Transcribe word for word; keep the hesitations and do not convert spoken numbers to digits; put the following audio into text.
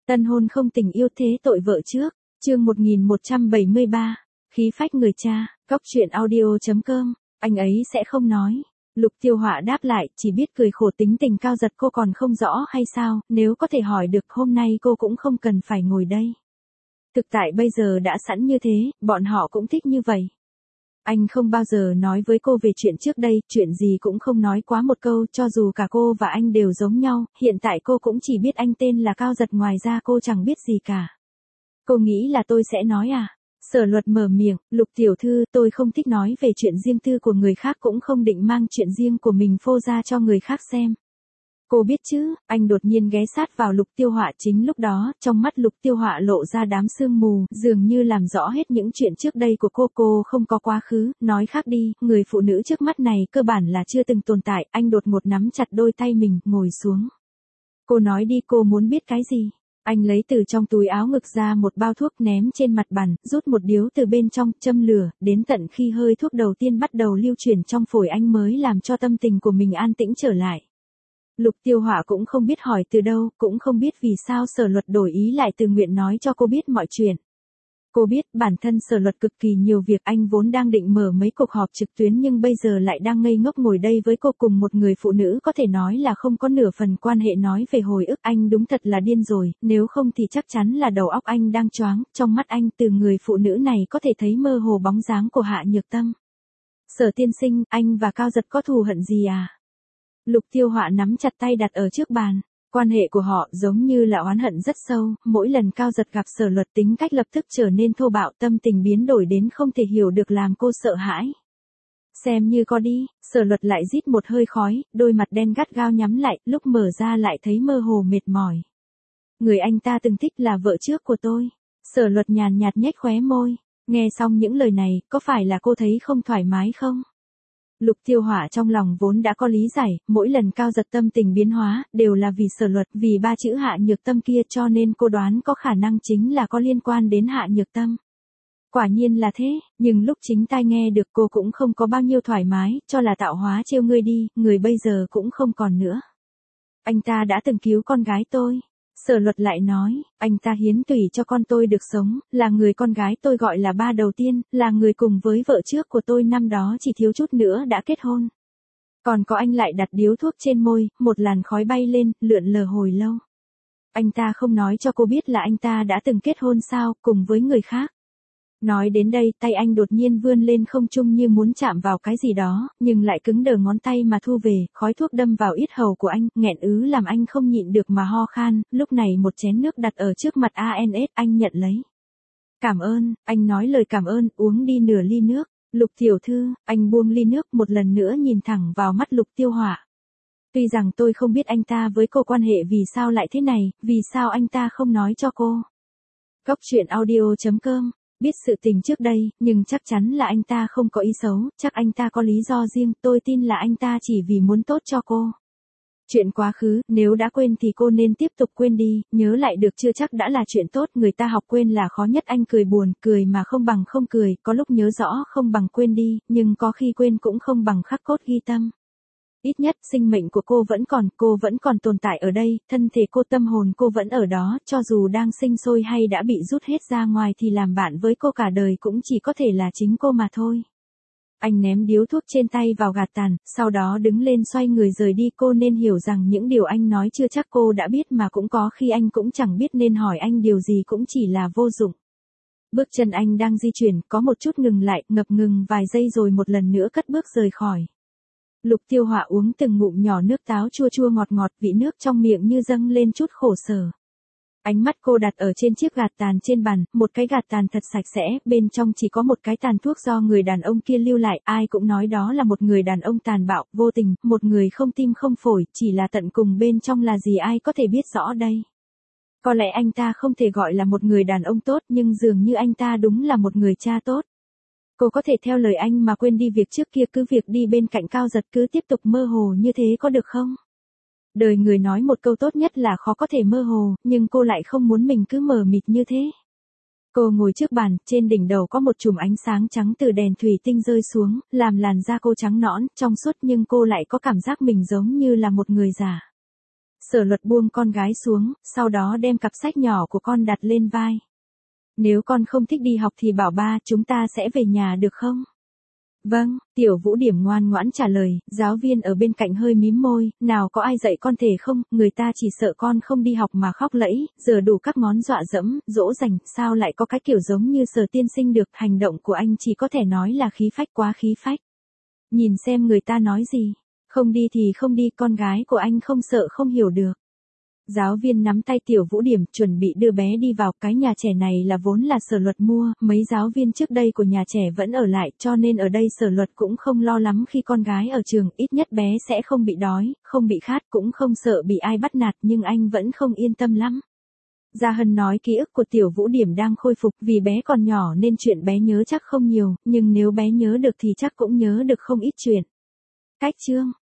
Tân hôn không tình yêu thế tội vợ trước, chương một nghìn một trăm bảy mươi ba, khí phách người cha, góc truyện audio.com, anh ấy sẽ không nói. Lục Tiêu Họa đáp lại, chỉ biết cười khổ tính tình Cao Giật cô còn không rõ hay sao, nếu có thể hỏi được hôm nay cô cũng không cần phải ngồi đây. Thực tại bây giờ đã sẵn như thế, bọn họ cũng thích như vậy. Anh không bao giờ nói với cô về chuyện trước đây, chuyện gì cũng không nói quá một câu, cho dù cả cô và anh đều giống nhau, hiện tại cô cũng chỉ biết anh tên là Cao Giật, ngoài ra cô chẳng biết gì cả. Cô nghĩ là tôi sẽ nói à? Sở Luật mở miệng, Lục tiểu thư, tôi không thích nói về chuyện riêng tư của người khác, cũng không định mang chuyện riêng của mình phô ra cho người khác xem. Cô biết chứ, anh đột nhiên ghé sát vào Lục Tiêu Họa, chính lúc đó, trong mắt Lục Tiêu Họa lộ ra đám sương mù, dường như làm rõ hết những chuyện trước đây của cô. Cô không có quá khứ, nói khác đi, người phụ nữ trước mắt này cơ bản là chưa từng tồn tại. Anh đột ngột nắm chặt đôi tay mình, ngồi xuống. Cô nói đi, cô muốn biết cái gì? Anh lấy từ trong túi áo ngực ra một bao thuốc ném trên mặt bàn, rút một điếu từ bên trong, châm lửa, đến tận khi hơi thuốc đầu tiên bắt đầu lưu chuyển trong phổi anh mới làm cho tâm tình của mình an tĩnh trở lại. Lục Tiêu Họa cũng không biết hỏi từ đâu, cũng không biết vì sao Sở Luật đổi ý lại tự nguyện nói cho cô biết mọi chuyện. Cô biết bản thân Sở Luật cực kỳ nhiều việc, anh vốn đang định mở mấy cuộc họp trực tuyến nhưng bây giờ lại đang ngây ngốc ngồi đây với cô cùng một người phụ nữ có thể nói là không có nửa phần quan hệ. Nói về hồi ức, anh đúng thật là điên rồi, nếu không thì chắc chắn là đầu óc anh đang choáng. Trong mắt anh từ người phụ nữ này có thể thấy mơ hồ bóng dáng của Hạ Nhược Tâm. Sở tiên sinh, anh và Cao Giật có thù hận gì à? Lục Tiêu Họa nắm chặt tay đặt ở trước bàn. Quan hệ của họ giống như là oán hận rất sâu, mỗi lần Cao Giật gặp Sở Luật tính cách lập tức trở nên thô bạo, tâm tình biến đổi đến không thể hiểu được, làm cô sợ hãi. Xem như có đi, Sở Luật lại rít một hơi khói, đôi mặt đen gắt gao nhắm lại, lúc mở ra lại thấy mơ hồ mệt mỏi. Người anh ta từng thích là vợ trước của tôi. Sở Luật nhàn nhạt nhếch khóe môi. Nghe xong những lời này, có phải là cô thấy không thoải mái không? Lục Tiêu Họa trong lòng vốn đã có lý giải, mỗi lần Cao Giật tâm tình biến hóa, đều là vì Sở Luật, vì ba chữ Hạ Nhược Tâm kia, cho nên cô đoán có khả năng chính là có liên quan đến Hạ Nhược Tâm. Quả nhiên là thế, nhưng lúc chính tai nghe được cô cũng không có bao nhiêu thoải mái, cho là tạo hóa trêu ngươi đi, người bây giờ cũng không còn nữa. Anh ta đã từng cứu con gái tôi. Sở Luật lại nói, anh ta hiến tủy cho con tôi được sống, là người con gái tôi gọi là ba đầu tiên, là người cùng với vợ trước của tôi năm đó chỉ thiếu chút nữa đã kết hôn. Còn có, anh lại đặt điếu thuốc trên môi, một làn khói bay lên, lượn lờ hồi lâu. Anh ta không nói cho cô biết là anh ta đã từng kết hôn sao, cùng với người khác. Nói đến đây, tay anh đột nhiên vươn lên không trung như muốn chạm vào cái gì đó, nhưng lại cứng đờ ngón tay mà thu về, khói thuốc đâm vào yết hầu của anh, nghẹn ứ làm anh không nhịn được mà ho khan. Lúc này một chén nước đặt ở trước mặt a en ét, anh nhận lấy. Cảm ơn, anh nói lời cảm ơn, uống đi nửa ly nước. Lục tiểu thư, anh buông ly nước, một lần nữa nhìn thẳng vào mắt Lục Tiêu Họa. Tuy rằng tôi không biết anh ta với cô quan hệ vì sao lại thế này, vì sao anh ta không nói cho cô. Góc truyện audio.com. Biết sự tình trước đây, nhưng chắc chắn là anh ta không có ý xấu, chắc anh ta có lý do riêng, tôi tin là anh ta chỉ vì muốn tốt cho cô. Chuyện quá khứ, nếu đã quên thì cô nên tiếp tục quên đi, nhớ lại được chưa chắc đã là chuyện tốt, người ta học quên là khó nhất. Anh cười buồn, cười mà không bằng không cười, có lúc nhớ rõ không bằng quên đi, nhưng có khi quên cũng không bằng khắc cốt ghi tâm. Ít nhất, sinh mệnh của cô vẫn còn, cô vẫn còn tồn tại ở đây, thân thể cô, tâm hồn cô vẫn ở đó, cho dù đang sinh sôi hay đã bị rút hết ra ngoài thì làm bạn với cô cả đời cũng chỉ có thể là chính cô mà thôi. Anh ném điếu thuốc trên tay vào gạt tàn, sau đó đứng lên xoay người rời đi. Cô nên hiểu rằng những điều anh nói chưa chắc cô đã biết, mà cũng có khi anh cũng chẳng biết nên hỏi anh điều gì, cũng chỉ là vô dụng. Bước chân anh đang di chuyển, có một chút ngừng lại, ngập ngừng vài giây rồi một lần nữa cất bước rời khỏi. Lục Tiêu Họa uống từng ngụm nhỏ nước táo chua chua ngọt ngọt, vị nước trong miệng như dâng lên chút khổ sở. Ánh mắt cô đặt ở trên chiếc gạt tàn trên bàn, một cái gạt tàn thật sạch sẽ, bên trong chỉ có một cái tàn thuốc do người đàn ông kia lưu lại, ai cũng nói đó là một người đàn ông tàn bạo, vô tình, một người không tim không phổi, chỉ là tận cùng bên trong là gì ai có thể biết rõ đây. Có lẽ anh ta không thể gọi là một người đàn ông tốt, nhưng dường như anh ta đúng là một người cha tốt. Cô có thể theo lời anh mà quên đi việc trước kia, cứ việc đi bên cạnh Cao Giật, cứ tiếp tục mơ hồ như thế có được không? Đời người nói một câu tốt nhất là khó có thể mơ hồ, nhưng cô lại không muốn mình cứ mờ mịt như thế. Cô ngồi trước bàn, trên đỉnh đầu có một chùm ánh sáng trắng từ đèn thủy tinh rơi xuống, làm làn da cô trắng nõn, trong suốt, nhưng cô lại có cảm giác mình giống như là một người già. Sở Luật buông con gái xuống, sau đó đem cặp sách nhỏ của con đặt lên vai. Nếu con không thích đi học thì bảo ba, chúng ta sẽ về nhà được không? Vâng, Tiểu Vũ Điểm ngoan ngoãn trả lời, giáo viên ở bên cạnh hơi mím môi, nào có ai dạy con thể không, người ta chỉ sợ con không đi học mà khóc lẫy, giờ đủ các ngón dọa dẫm, dỗ dành, sao lại có cái kiểu giống như Sở tiên sinh được, hành động của anh chỉ có thể nói là khí phách quá khí phách. Nhìn xem người ta nói gì, không đi thì không đi, con gái của anh không sợ không hiểu được. Giáo viên nắm tay Tiểu Vũ Điểm, chuẩn bị đưa bé đi vào, cái nhà trẻ này là vốn là Sở Luật mua, mấy giáo viên trước đây của nhà trẻ vẫn ở lại, cho nên ở đây Sở Luật cũng không lo lắm khi con gái ở trường, ít nhất bé sẽ không bị đói, không bị khát, cũng không sợ bị ai bắt nạt, nhưng anh vẫn không yên tâm lắm. Gia Hân nói ký ức của Tiểu Vũ Điểm đang khôi phục, vì bé còn nhỏ nên chuyện bé nhớ chắc không nhiều, nhưng nếu bé nhớ được thì chắc cũng nhớ được không ít chuyện. Cách chương